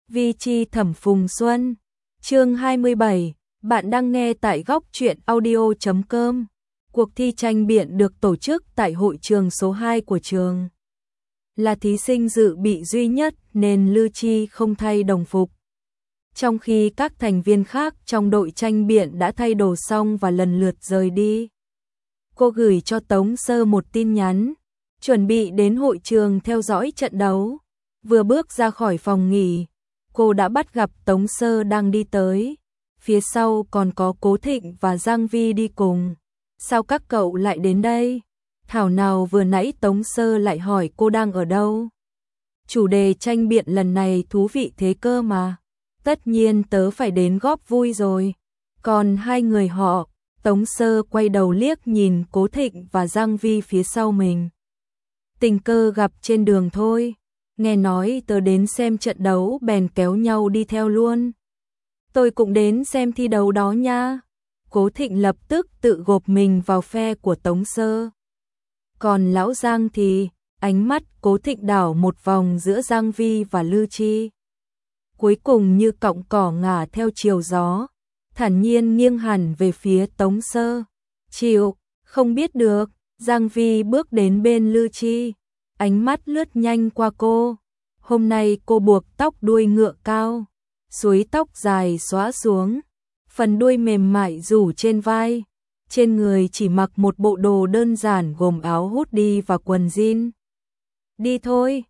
Vi chi Thẩm Phùng Xuân. Chương 27, bạn đang nghe tại góc truyện audio.com. Cuộc thi tranh biện được tổ chức tại hội trường số 2 của trường. Là thí sinh dự bị duy nhất nên Lư Chi không thay đồng phục. Trong khi các thành viên khác trong đội tranh biện đã thay đồ xong và lần lượt rời đi. Cô gửi cho Tống Sơ một tin nhắn, chuẩn bị đến hội trường theo dõi trận đấu. Vừa bước ra khỏi phòng nghỉ, cô đã bắt gặp Tống Sơ đang đi tới. Phía sau còn có Cố Thịnh và Giang Vi đi cùng. Sao các cậu lại đến đây? Thảo nào vừa nãy Tống Sơ lại hỏi cô đang ở đâu. Chủ đề tranh biện lần này thú vị thế cơ mà. Tất nhiên tớ phải đến góp vui rồi. Còn hai người họ, Tống Sơ quay đầu liếc nhìn Cố Thịnh và Giang Vi phía sau mình. Tình cờ gặp trên đường thôi. Nghe nói tớ đến xem trận đấu bèn kéo nhau đi theo luôn. Tôi cũng đến xem thi đấu đó nha. Cố Thịnh lập tức tự gộp mình vào phe của Tống Sơ. Còn lão Giang thì, ánh mắt Cố Thịnh đảo một vòng giữa Giang Vi và Lư Chi. Cuối cùng như cọng cỏ ngả theo chiều gió, thản nhiên nghiêng hẳn về phía Tống Sơ. Chịu, không biết được. Giang Vi bước đến bên Lư Chi, ánh mắt lướt nhanh qua cô. Hôm nay cô buộc tóc đuôi ngựa cao, suối tóc dài xõa xuống, phần đuôi mềm mại rủ trên vai. Trên người chỉ mặc một bộ đồ đơn giản gồm áo hoodie và quần jean. Đi thôi.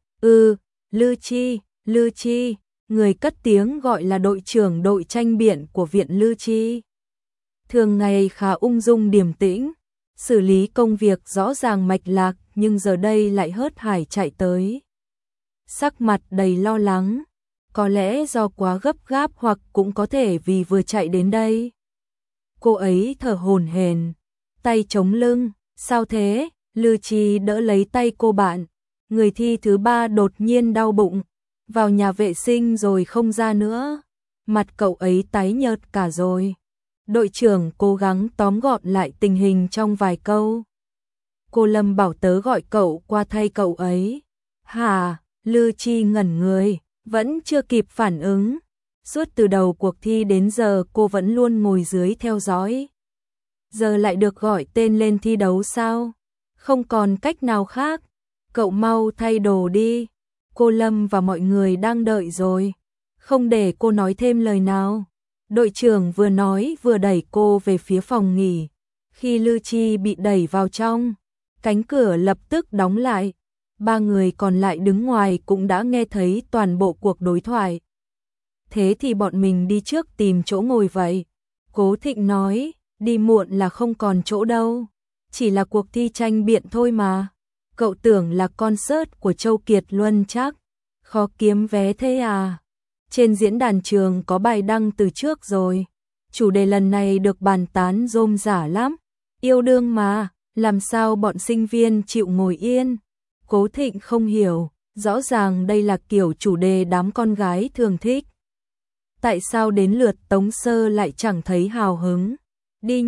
Lư Chi, người cất tiếng gọi là đội trưởng đội tranh biện của viện Lư Chi. Thường ngày khá ung dung điềm tĩnh, xử lý công việc rõ ràng mạch lạc, nhưng giờ đây lại hớt hải chạy tới. Sắc mặt đầy lo lắng, có lẽ do quá gấp gáp hoặc cũng có thể vì vừa chạy đến đây. Cô ấy thở hổn hển, tay chống lưng. Sao thế? Lư Chi đỡ lấy tay cô bạn. Người thi thứ 3 đột nhiên đau bụng, vào nhà vệ sinh rồi không ra nữa. Mặt cậu ấy tái nhợt cả rồi. Đội trưởng cố gắng tóm gọn lại tình hình trong vài câu. Cô Lâm bảo tớ gọi cậu qua thay cậu ấy. Hả? Lư Chi ngẩn người, vẫn chưa kịp phản ứng. Suốt từ đầu cuộc thi đến giờ cô vẫn luôn ngồi dưới theo dõi. Giờ lại được gọi tên lên thi đấu sao? Không còn cách nào khác. Cậu mau thay đồ đi. Cô Lâm và mọi người đang đợi rồi. Không để cô nói thêm lời nào. Đội trưởng vừa nói vừa đẩy cô về phía phòng nghỉ. Khi Lư Chi bị đẩy vào trong, cánh cửa lập tức đóng lại. Ba người còn lại đứng ngoài cũng đã nghe thấy toàn bộ cuộc đối thoại. Thế thì bọn mình đi trước tìm chỗ ngồi vậy. Cố Thịnh nói, đi muộn là không còn chỗ đâu. Chỉ là cuộc thi tranh biện thôi mà. Cậu tưởng là concert của Châu Kiệt Luân chắc. Khó kiếm vé thế à? Trên diễn đàn trường có bài đăng từ trước rồi. Chủ đề lần này được bàn tán rôm rả lắm. Yêu đương mà, làm sao bọn sinh viên chịu ngồi yên? Cố Thịnh không hiểu, rõ ràng đây là kiểu chủ đề đám con gái thường thích. Tại sao đến lượt Tống Sơ lại chẳng thấy hào hứng? Đi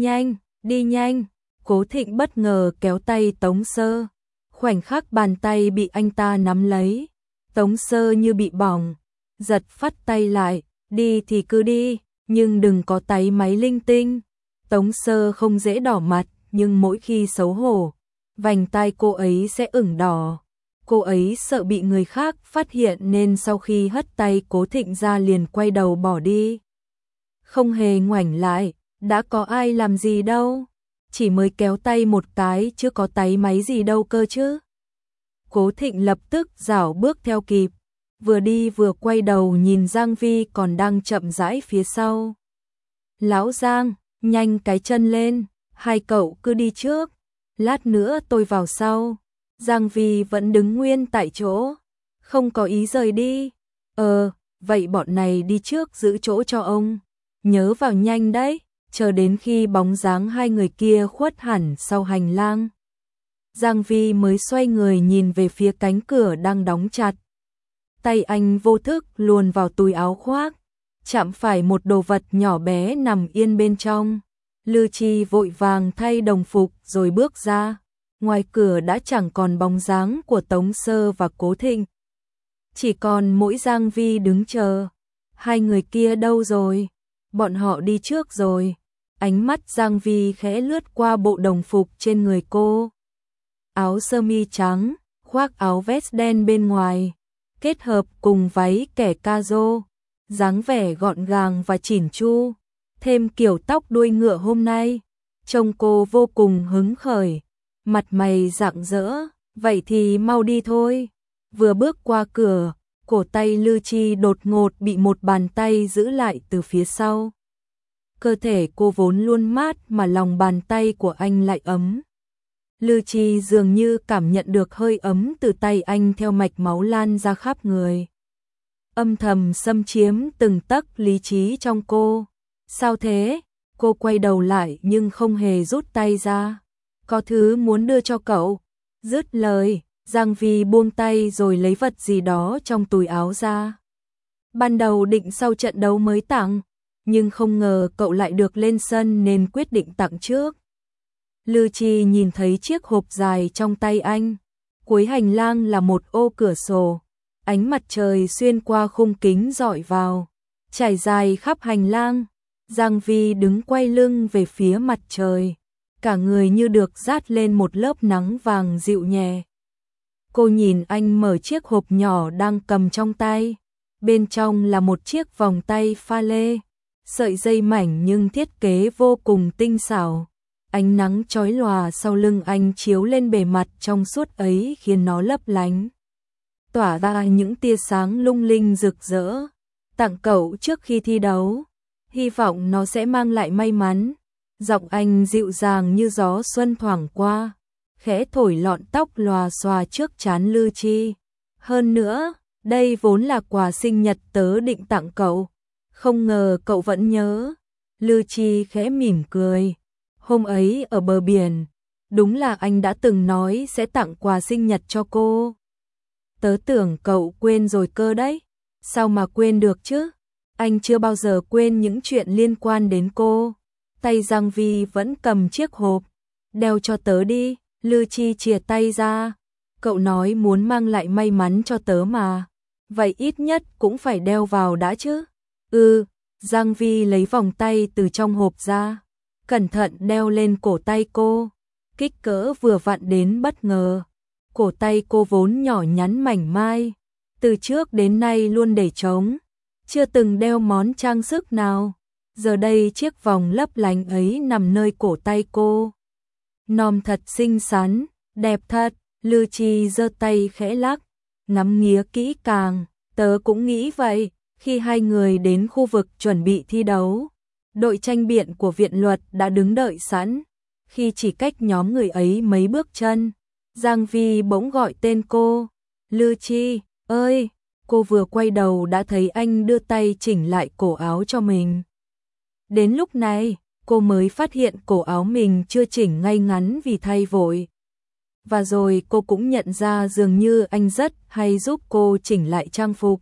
nhanh. Cố Thịnh bất ngờ kéo tay Tống Sơ. Khoảnh khắc bàn tay bị anh ta nắm lấy. Tống Sơ như bị bỏng, giật phắt tay lại. Đi thì cứ đi, nhưng đừng có táy máy linh tinh. Tống Sơ không dễ đỏ mặt, nhưng mỗi khi xấu hổ, vành tai cô ấy sẽ ửng đỏ. Cô ấy sợ bị người khác phát hiện nên sau khi hất tay Cố Thịnh ra liền quay đầu bỏ đi. Không hề ngoảnh lại, đã có ai làm gì đâu. Chỉ mới kéo tay một cái chứ có táy máy gì đâu cơ chứ. Cố Thịnh lập tức rảo bước theo kịp. Vừa đi vừa quay đầu nhìn Giang Vi còn đang chậm rãi phía sau. Lão Giang, nhanh cái chân lên, hai cậu cứ đi trước. Lát nữa tôi vào sau. Giang Vi vẫn đứng nguyên tại chỗ, không có ý rời đi. Vậy bọn này đi trước giữ chỗ cho ông. Nhớ vào nhanh đấy, chờ đến khi bóng dáng hai người kia khuất hẳn sau hành lang. Giang Vi mới xoay người nhìn về phía cánh cửa đang đóng chặt. Tay anh vô thức luồn vào túi áo khoác, chạm phải một đồ vật nhỏ bé nằm yên bên trong. Lư Chi vội vàng thay đồng phục rồi bước ra. Ngoài cửa đã chẳng còn bóng dáng của Tống Sơ và Cố Thịnh. Chỉ còn mỗi Giang Vi đứng chờ. Hai người kia đâu rồi? Bọn họ đi trước rồi. Ánh mắt Giang Vi khẽ lướt qua bộ đồng phục trên người cô. Áo sơ mi trắng, khoác áo vest đen bên ngoài, kết hợp cùng váy kẻ caro, dáng vẻ gọn gàng và chỉn chu, thêm kiểu tóc đuôi ngựa hôm nay, trông cô vô cùng hứng khởi, mặt mày rạng rỡ, vậy thì mau đi thôi. Vừa bước qua cửa, cổ tay Lư Chi đột ngột bị một bàn tay giữ lại từ phía sau. Cơ thể cô vốn luôn mát mà lòng bàn tay của anh lại ấm. Lư Chi dường như cảm nhận được hơi ấm từ tay anh theo mạch máu lan ra khắp người. Âm thầm xâm chiếm từng tấc lý trí trong cô. Sao thế? Cô quay đầu lại nhưng không hề rút tay ra. Có thứ muốn đưa cho cậu. Dứt lời, Giang Vi buông tay rồi lấy vật gì đó trong túi áo ra. Ban đầu định sau trận đấu mới tặng, nhưng không ngờ cậu lại được lên sân nên quyết định tặng trước. Lư Chi nhìn thấy chiếc hộp dài trong tay anh. Cuối hành lang là một ô cửa sổ. Ánh mặt trời xuyên qua khung kính rọi vào, trải dài khắp hành lang. Giang Vi đứng quay lưng về phía mặt trời, cả người như được dát lên một lớp nắng vàng dịu nhẹ. Cô nhìn anh mở chiếc hộp nhỏ đang cầm trong tay. Bên trong là một chiếc vòng tay pha lê, sợi dây mảnh nhưng thiết kế vô cùng tinh xảo. Ánh nắng chói lòa sau lưng anh chiếu lên bề mặt trong suốt ấy khiến nó lấp lánh, tỏa ra những tia sáng lung linh rực rỡ. Tặng cậu trước khi thi đấu, hy vọng nó sẽ mang lại may mắn. Giọng anh dịu dàng như gió xuân thoảng qua, khẽ thổi lọn tóc lòa xòa trước trán Lư Chi. Hơn nữa, đây vốn là quà sinh nhật tớ định tặng cậu, không ngờ cậu vẫn nhớ. Lư Chi khẽ mỉm cười. Hôm ấy ở bờ biển, đúng là anh đã từng nói sẽ tặng quà sinh nhật cho cô. Tớ tưởng cậu quên rồi cơ đấy. Sao mà quên được chứ? Anh chưa bao giờ quên những chuyện liên quan đến cô. Tay Giang Vi vẫn cầm chiếc hộp. Đeo cho tớ đi. Lư Chi chìa tay ra. Cậu nói muốn mang lại may mắn cho tớ mà. Vậy ít nhất cũng phải đeo vào đã chứ. Giang Vi lấy vòng tay từ trong hộp ra, cẩn thận đeo lên cổ tay cô. Kích cỡ vừa vặn đến bất ngờ. Cổ tay cô vốn nhỏ nhắn mảnh mai, từ trước đến nay luôn để trống, chưa từng đeo món trang sức nào. Giờ đây chiếc vòng lấp lánh ấy nằm nơi cổ tay cô. Nòm thật xinh xắn, đẹp thật. Lư Chi giơ tay khẽ lắc, ngắm nghía kỹ càng. Tớ cũng nghĩ vậy. Khi hai người đến khu vực chuẩn bị thi đấu, đội tranh biện của viện luật đã đứng đợi sẵn. Khi chỉ cách nhóm người ấy mấy bước chân, Giang Vi bỗng gọi tên cô. Lư Chi, ơi! Cô vừa quay đầu đã thấy anh đưa tay chỉnh lại cổ áo cho mình. Đến lúc này, cô mới phát hiện cổ áo mình chưa chỉnh ngay ngắn vì thay vội. Và rồi cô cũng nhận ra dường như anh rất hay giúp cô chỉnh lại trang phục.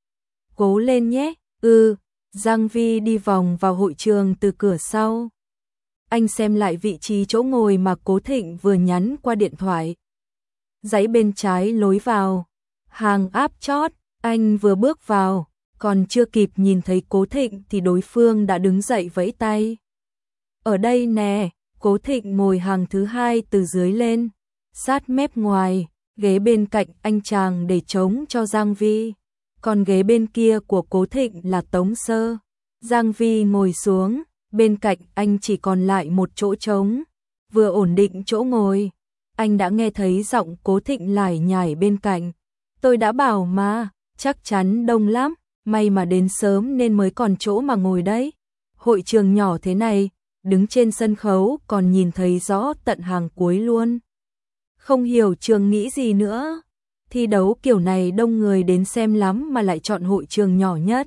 Cố lên nhé. Giang Vi đi vòng vào hội trường từ cửa sau. Anh xem lại vị trí chỗ ngồi mà Cố Thịnh vừa nhắn qua điện thoại. Dãy bên trái lối vào, hàng áp chót. Anh vừa bước vào, còn chưa kịp nhìn thấy Cố Thịnh thì đối phương đã đứng dậy vẫy tay. Ở đây nè. Cố Thịnh ngồi hàng thứ hai từ dưới lên, sát mép ngoài. Ghế bên cạnh anh chàng để trống cho Giang Vi, còn ghế bên kia của Cố Thịnh là Tống Sơ. Giang Vi ngồi xuống, bên cạnh anh chỉ còn lại một chỗ trống. Vừa ổn định chỗ ngồi, anh đã nghe thấy giọng Cố Thịnh lải nhải bên cạnh. Tôi đã bảo mà, chắc chắn đông lắm, may mà đến sớm nên mới còn chỗ mà ngồi đấy. Hội trường nhỏ thế này, đứng trên sân khấu còn nhìn thấy rõ tận hàng cuối luôn. Không hiểu trường nghĩ gì nữa. Thi đấu kiểu này đông người đến xem lắm mà lại chọn hội trường nhỏ nhất.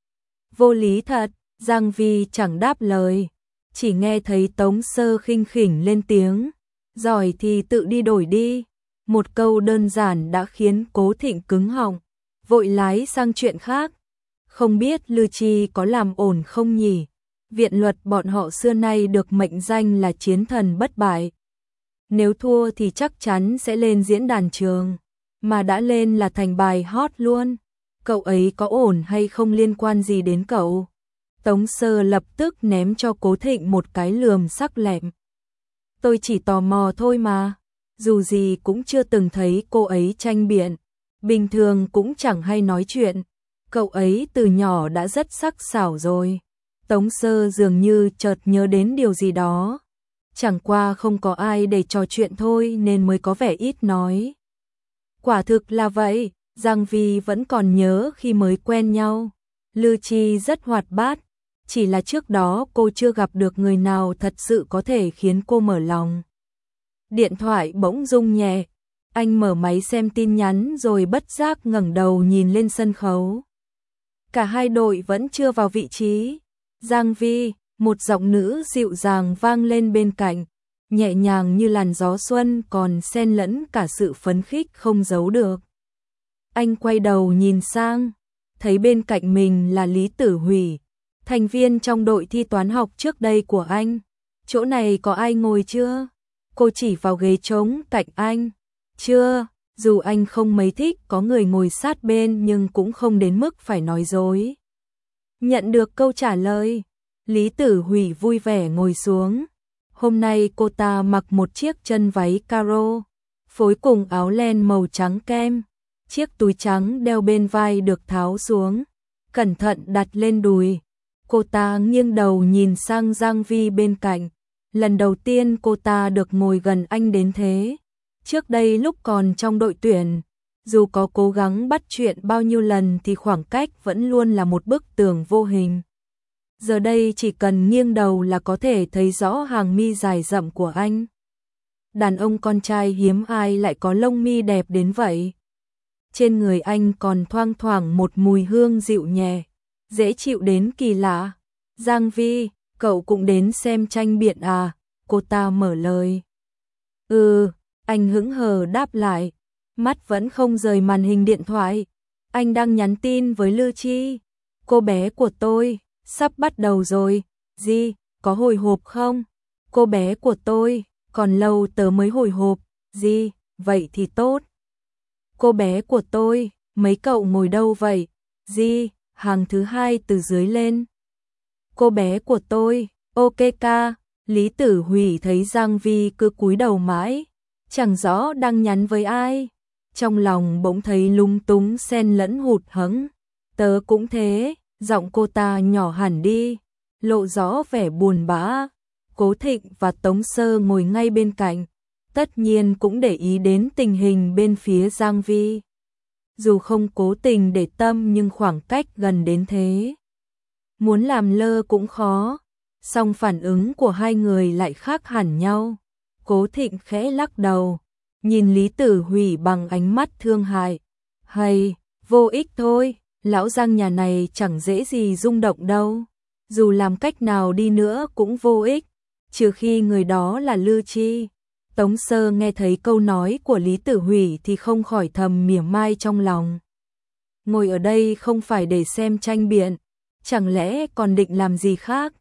Vô lý thật. Giang Vi chẳng đáp lời, chỉ nghe thấy Tống Sơ khinh khỉnh lên tiếng. Giỏi thì tự đi đổi đi. Một câu đơn giản đã khiến Cố Thịnh cứng họng, vội lái sang chuyện khác. Không biết Lư Chi có làm ổn không nhỉ? Viện luật bọn họ xưa nay được mệnh danh là chiến thần bất bại. Nếu thua thì chắc chắn sẽ lên diễn đàn trường, mà đã lên là thành bài hot luôn. cậu ấy có ổn hay không liên quan gì đến cậu. Tống Sơ lập tức ném cho Cố Thịnh một cái lườm sắc lẹm. Tôi chỉ tò mò thôi mà, dù gì cũng chưa từng thấy cô ấy tranh biện, bình thường cũng chẳng hay nói chuyện, cậu ấy từ nhỏ đã rất sắc sảo rồi. Tống Sơ dường như chợt nhớ đến điều gì đó, chẳng qua không có ai để trò chuyện thôi nên mới có vẻ ít nói. Quả thực là vậy, Giang Vi vẫn còn nhớ khi mới quen nhau, Lư Chi rất hoạt bát, chỉ là trước đó cô chưa gặp được người nào thật sự có thể khiến cô mở lòng. Điện thoại bỗng rung nhẹ, anh mở máy xem tin nhắn rồi bất giác ngẩng đầu nhìn lên sân khấu. Cả hai đội vẫn chưa vào vị trí. Giang Vi, một giọng nữ dịu dàng vang lên bên cạnh, nhẹ nhàng như làn gió xuân còn xen lẫn cả sự phấn khích không giấu được. Anh quay đầu nhìn sang, thấy bên cạnh mình là Lý Tử Hủy, thành viên trong đội thi toán học trước đây của anh. Chỗ này có ai ngồi chưa? Cô chỉ vào ghế trống cạnh anh. Chưa, dù anh không mấy thích có người ngồi sát bên nhưng cũng không đến mức phải nói dối. Nhận được câu trả lời, Lý Tử Hủy vui vẻ ngồi xuống. Hôm nay cô ta mặc một chiếc chân váy caro, phối cùng áo len màu trắng kem. Chiếc túi trắng đeo bên vai được tháo xuống, cẩn thận đặt lên đùi. Cô ta nghiêng đầu nhìn sang Giang Vi bên cạnh. Lần đầu tiên cô ta được ngồi gần anh đến thế. Trước đây lúc còn trong đội tuyển, dù có cố gắng bắt chuyện bao nhiêu lần thì khoảng cách vẫn luôn là một bức tường vô hình. Giờ đây chỉ cần nghiêng đầu là có thể thấy rõ hàng mi dài rậm của anh. Đàn ông con trai hiếm ai lại có lông mi đẹp đến vậy. Trên người anh còn thoang thoảng một mùi hương dịu nhẹ, dễ chịu đến kỳ lạ. Giang Vi, cậu cũng đến xem tranh biện à? Cô ta mở lời. Anh hững hờ đáp lại, mắt vẫn không rời màn hình điện thoại. Anh đang nhắn tin với Lư Chi. Cô bé của tôi, sắp bắt đầu rồi. Gì, có hồi hộp không? Cô bé của tôi, còn lâu tớ mới hồi hộp. Gì, vậy thì tốt. Cô bé của tôi, mấy cậu ngồi đâu vậy? Gì, hàng thứ hai từ dưới lên. Cô bé của tôi, ok ca. Lý Tử Hủy thấy Giang Vi cứ cúi đầu mãi, chẳng rõ đang nhắn với ai. Trong lòng bỗng thấy lung túng xen lẫn hụt hẫng. Tớ cũng thế, giọng cô ta nhỏ hẳn đi, lộ rõ vẻ buồn bã. Cố Thịnh và Tống Sơ ngồi ngay bên cạnh, tất nhiên cũng để ý đến tình hình bên phía Giang Vi. Dù không cố tình để tâm nhưng khoảng cách gần đến thế, muốn làm lơ cũng khó. Song phản ứng của hai người lại khác hẳn nhau. Cố Thịnh khẽ lắc đầu, nhìn Lý Tử Hủy bằng ánh mắt thương hại. Hay, vô ích thôi, lão Giang nhà này chẳng dễ gì rung động đâu. Dù làm cách nào đi nữa cũng vô ích, trừ khi người đó là Lư Chi. Tống Sơ nghe thấy câu nói của Lý Tử Hủy thì không khỏi thầm mỉa mai trong lòng. Ngồi ở đây không phải để xem tranh biện, chẳng lẽ còn định làm gì khác?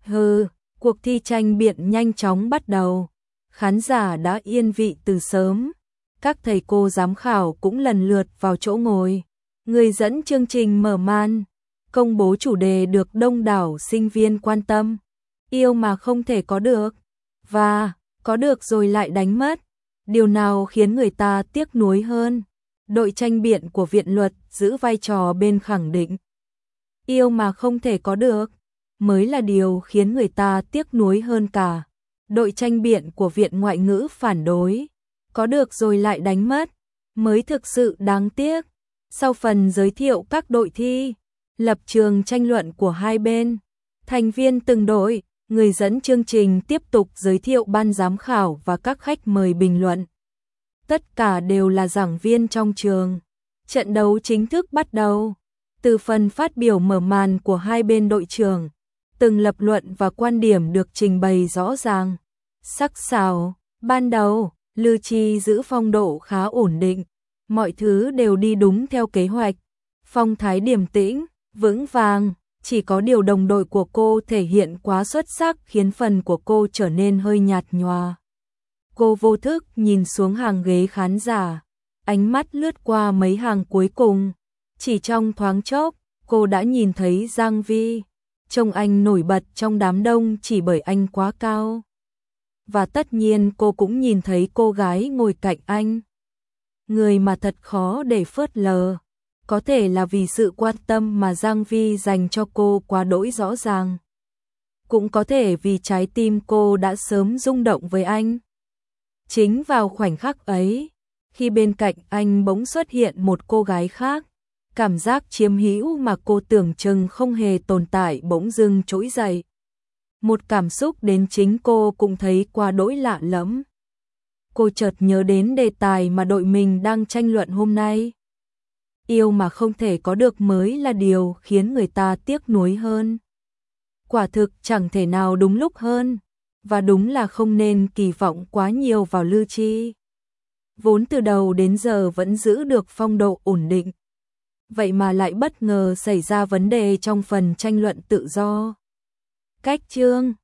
Cuộc thi tranh biện nhanh chóng bắt đầu. Khán giả đã yên vị từ sớm. Các thầy cô giám khảo cũng lần lượt vào chỗ ngồi. Người dẫn chương trình mở màn, công bố chủ đề được đông đảo sinh viên quan tâm. Yêu mà không thể có được, và có được rồi lại đánh mất. Điều nào khiến người ta tiếc nuối hơn? Đội tranh biện của Viện Luật giữ vai trò bên khẳng định. Yêu mà không thể có được mới là điều khiến người ta tiếc nuối hơn cả. Đội tranh biện của Viện Ngoại ngữ phản đối. Có được rồi lại đánh mất mới thực sự đáng tiếc. Sau phần giới thiệu các đội thi, lập trường tranh luận của hai bên, thành viên từng đội, người dẫn chương trình tiếp tục giới thiệu ban giám khảo và các khách mời bình luận. Tất cả đều là giảng viên trong trường. Trận đấu chính thức bắt đầu. Từ phần phát biểu mở màn của hai bên đội trưởng, từng lập luận và quan điểm được trình bày rõ ràng, sắc sảo. Ban đầu, Lư Chi giữ phong độ khá ổn định, mọi thứ đều đi đúng theo kế hoạch, phong thái điềm tĩnh, vững vàng. Chỉ có điều đồng đội của cô thể hiện quá xuất sắc khiến phần của cô trở nên hơi nhạt nhòa. Cô vô thức nhìn xuống hàng ghế khán giả, ánh mắt lướt qua mấy hàng cuối cùng. Chỉ trong thoáng chốc, cô đã nhìn thấy Giang Vi, trông anh nổi bật trong đám đông chỉ bởi anh quá cao. Và tất nhiên cô cũng nhìn thấy cô gái ngồi cạnh anh. Người mà thật khó để phớt lờ. Có thể là vì sự quan tâm mà Giang Vi dành cho cô quá đỗi rõ ràng. Cũng có thể vì trái tim cô đã sớm rung động với anh. Chính vào khoảnh khắc ấy, khi bên cạnh anh bỗng xuất hiện một cô gái khác, cảm giác chiếm hữu mà cô tưởng chừng không hề tồn tại bỗng dưng trỗi dậy. Một cảm xúc đến chính cô cũng thấy quá đỗi lạ lẫm. Cô chợt nhớ đến đề tài mà đội mình đang tranh luận hôm nay. Yêu mà không thể có được mới là điều khiến người ta tiếc nuối hơn. Quả thực chẳng thể nào đúng lúc hơn, và đúng là không nên kỳ vọng quá nhiều vào Lư Chi. Vốn từ đầu đến giờ vẫn giữ được phong độ ổn định. Vậy mà lại bất ngờ xảy ra vấn đề trong phần tranh luận tự do. Cách chương